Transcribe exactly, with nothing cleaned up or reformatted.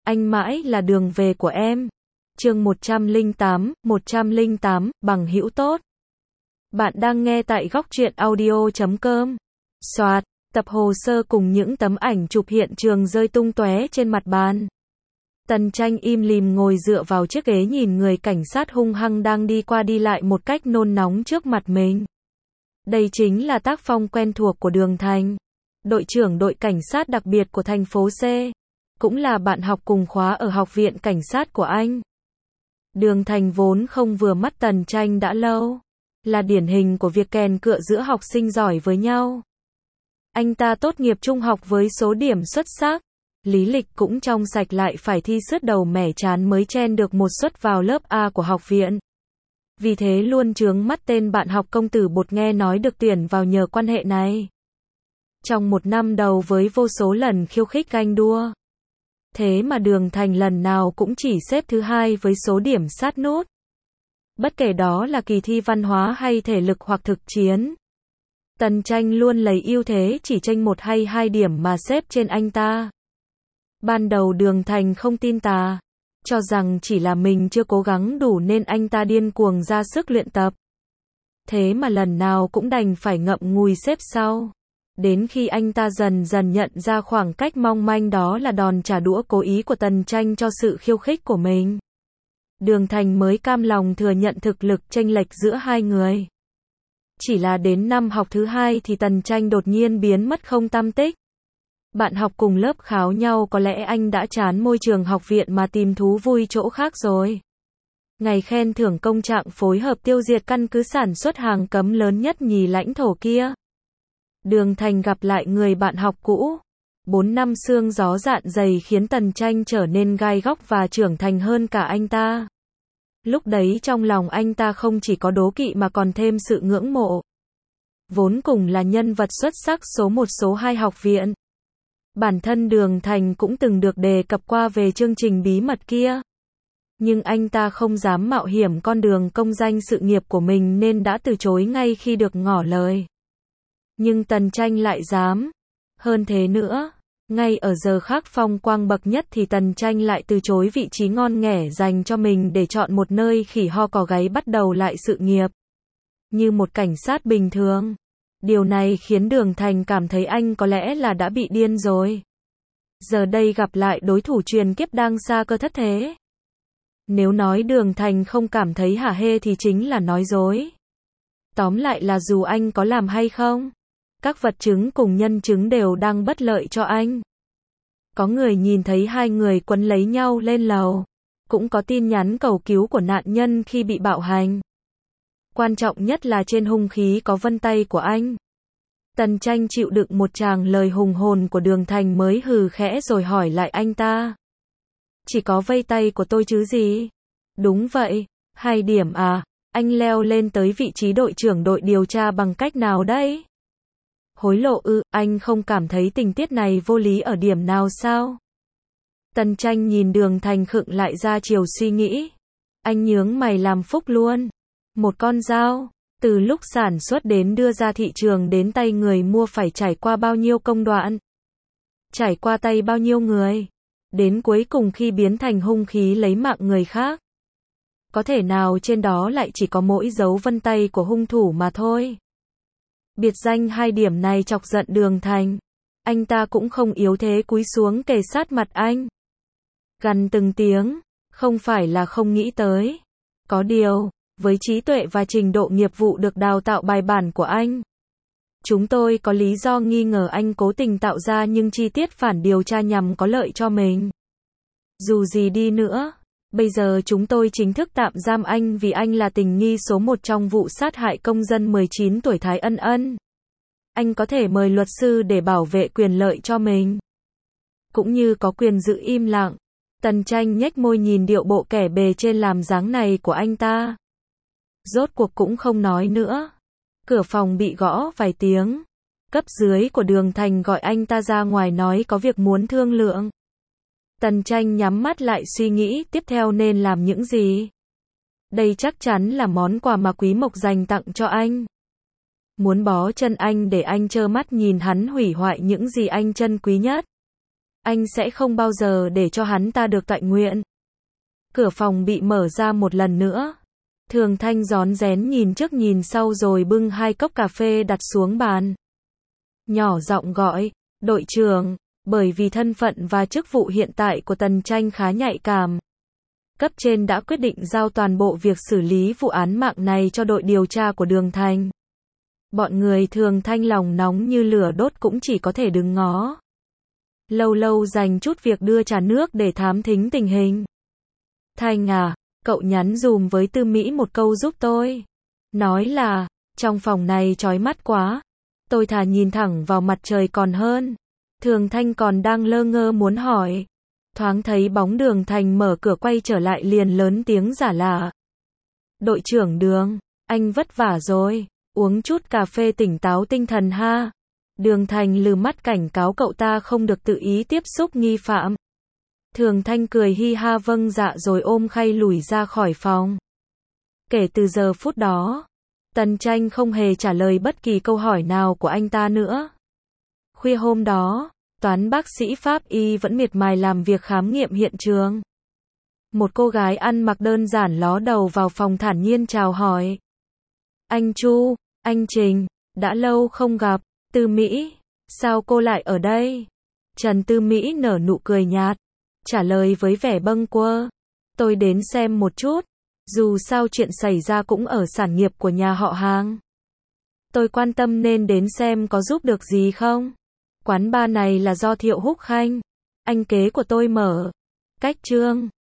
Anh mãi là đường về của em. Chương một trăm lẻ tám, một trăm lẻ tám, bằng hữu tốt. Bạn đang nghe tại góc truyện audio chấm com. Soạt, tập hồ sơ cùng những tấm ảnh chụp hiện trường rơi tung tóe trên mặt bàn. Tần Tranh im lìm ngồi dựa vào chiếc ghế nhìn người cảnh sát hung hăng đang đi qua đi lại một cách nôn nóng trước mặt mình. Đây chính là tác phong quen thuộc của Đường Thành, đội trưởng đội cảnh sát đặc biệt của thành phố C, cũng là bạn học cùng khóa ở học viện cảnh sát của anh. Đường Thành vốn không vừa mắt Tần Tranh đã lâu, là điển hình của việc kèn cựa giữa học sinh giỏi với nhau. Anh ta tốt nghiệp trung học với số điểm xuất sắc, lý lịch cũng trong sạch, lại phải thi sướt đầu mẻ trán mới chen được một suất vào lớp A của học viện. Vì thế luôn chướng mắt tên bạn học công tử bột nghe nói được tuyển vào nhờ quan hệ này. Trong một năm đầu với vô số lần khiêu khích ganh đua, thế mà Đường Thành lần nào cũng chỉ xếp thứ hai với số điểm sát nút. Bất kể đó là kỳ thi văn hóa hay thể lực hoặc thực chiến, Tần Tranh luôn lấy ưu thế chỉ chênh một hay hai điểm mà xếp trên anh ta. Ban đầu Đường Thành không tin tà, cho rằng chỉ là mình chưa cố gắng đủ nên anh ta điên cuồng ra sức luyện tập. Thế mà lần nào cũng đành phải ngậm ngùi xếp sau. Đến khi anh ta dần dần nhận ra khoảng cách mong manh đó là đòn trả đũa cố ý của Tần Tranh cho sự khiêu khích của mình, Đường Thành mới cam lòng thừa nhận thực lực chênh lệch giữa hai người. Chỉ là đến năm học thứ hai thì Tần Tranh đột nhiên biến mất không tăm tích. Bạn học cùng lớp kháo nhau có lẽ anh đã chán môi trường học viện mà tìm thú vui chỗ khác rồi. Ngày khen thưởng công trạng phối hợp tiêu diệt căn cứ sản xuất hàng cấm lớn nhất nhì lãnh thổ kia, Đường Thành gặp lại người bạn học cũ. Bốn năm sương gió dạn dày khiến Tần Tranh trở nên gai góc và trưởng thành hơn cả anh ta. Lúc đấy trong lòng anh ta không chỉ có đố kỵ mà còn thêm sự ngưỡng mộ. Vốn cùng là nhân vật xuất sắc số một số hai học viện, bản thân Đường Thành cũng từng được đề cập qua về chương trình bí mật kia. Nhưng anh ta không dám mạo hiểm con đường công danh sự nghiệp của mình nên đã từ chối ngay khi được ngỏ lời. Nhưng Tần Tranh lại dám. Hơn thế nữa, ngay ở giờ khắc phong quang bậc nhất thì Tần Tranh lại từ chối vị trí ngon nghẻ dành cho mình để chọn một nơi khỉ ho cò gáy bắt đầu lại sự nghiệp. Như một cảnh sát bình thường. Điều này khiến Đường Thành cảm thấy anh có lẽ là đã bị điên rồi. Giờ đây gặp lại đối thủ truyền kiếp đang xa cơ thất thế. Nếu nói Đường Thành không cảm thấy hả hê thì chính là nói dối. Tóm lại là dù anh có làm hay không, các vật chứng cùng nhân chứng đều đang bất lợi cho anh. Có người nhìn thấy hai người quấn lấy nhau lên lầu, cũng có tin nhắn cầu cứu của nạn nhân khi bị bạo hành. Quan trọng nhất là trên hung khí có vân tay của anh. Tần Tranh chịu đựng một tràng lời hùng hồn của Đường Thành mới hừ khẽ rồi hỏi lại anh ta. Chỉ có vây tay của tôi chứ gì? Đúng vậy, hai điểm à, anh leo lên tới vị trí đội trưởng đội điều tra bằng cách nào đấy? Hối lộ ư, anh không cảm thấy tình tiết này vô lý ở điểm nào sao? Tần Tranh nhìn Đường Thành khựng lại ra chiều suy nghĩ. Anh nhướng mày làm phúc luôn. Một con dao, từ lúc sản xuất đến đưa ra thị trường đến tay người mua phải trải qua bao nhiêu công đoạn? Trải qua tay bao nhiêu người? Đến cuối cùng khi biến thành hung khí lấy mạng người khác. Có thể nào trên đó lại chỉ có mỗi dấu vân tay của hung thủ mà thôi? Biệt danh hai điểm này chọc giận Đường Thành. Anh ta cũng không yếu thế cúi xuống kề sát mặt anh, gằn từng tiếng, không phải là không nghĩ tới. Có điều, với trí tuệ và trình độ nghiệp vụ được đào tạo bài bản của anh, chúng tôi có lý do nghi ngờ anh cố tình tạo ra những chi tiết phản điều tra nhằm có lợi cho mình. Dù gì đi nữa, bây giờ chúng tôi chính thức tạm giam anh vì anh là tình nghi số một trong vụ sát hại công dân mười chín tuổi Thái Ân Ân. Anh có thể mời luật sư để bảo vệ quyền lợi cho mình, cũng như có quyền giữ im lặng. Tần Tranh nhếch môi nhìn điệu bộ kẻ bề trên làm dáng này của anh ta. Rốt cuộc cũng không nói nữa. Cửa phòng bị gõ vài tiếng. Cấp dưới của Đường Thành gọi anh ta ra ngoài nói có việc muốn thương lượng. Tần Tranh nhắm mắt lại suy nghĩ tiếp theo nên làm những gì. Đây chắc chắn là món quà mà Quý Mộc dành tặng cho anh. Muốn bó chân anh để anh trơ mắt nhìn hắn hủy hoại những gì anh trân quý nhất. anh sẽ không bao giờ để cho hắn ta được toại nguyện. Cửa phòng bị mở ra một lần nữa. Thường Thanh rón rén nhìn trước nhìn sau rồi bưng hai cốc cà phê đặt xuống bàn. Nhỏ giọng gọi, đội trưởng, bởi vì thân phận và chức vụ hiện tại của Tần Tranh khá nhạy cảm. Cấp trên đã quyết định giao toàn bộ việc xử lý vụ án mạng này cho đội điều tra của Đường Thành. Bọn người Thường Thanh lòng nóng như lửa đốt cũng chỉ có thể đứng ngó. Lâu lâu dành chút việc đưa trà nước để thám thính tình hình. Thanh à, cậu nhắn dùm với Tư Mỹ một câu giúp tôi. Nói là, trong phòng này chói mắt quá. Tôi thà nhìn thẳng vào mặt trời còn hơn. Thường Thanh còn đang lơ ngơ muốn hỏi. Thoáng thấy bóng Đường Thành mở cửa quay trở lại liền lớn tiếng giả lạ. Đội trưởng Đường, anh vất vả rồi, uống chút cà phê tỉnh táo tinh thần ha. Đường Thành lừ mắt cảnh cáo cậu ta không được tự ý tiếp xúc nghi phạm. Thường Thanh cười hi ha vâng dạ rồi ôm khay lủi ra khỏi phòng. Kể từ giờ phút đó, Tần Tranh không hề trả lời bất kỳ câu hỏi nào của anh ta nữa. Khuya hôm đó, toán bác sĩ pháp y vẫn miệt mài làm việc khám nghiệm hiện trường. Một cô gái ăn mặc đơn giản ló đầu vào phòng thản nhiên chào hỏi. Anh Chu, anh Trình, đã lâu không gặp. Tư Mỹ, sao cô lại ở đây? Trần Tư Mỹ nở nụ cười nhạt, trả lời với vẻ bâng quơ. Tôi đến xem một chút, dù sao chuyện xảy ra cũng ở sản nghiệp của nhà họ Hàng. Tôi quan tâm nên đến xem có giúp được gì không. Quán bar này là do Thiệu Húc Khanh, anh kế của tôi mở. Cách Trương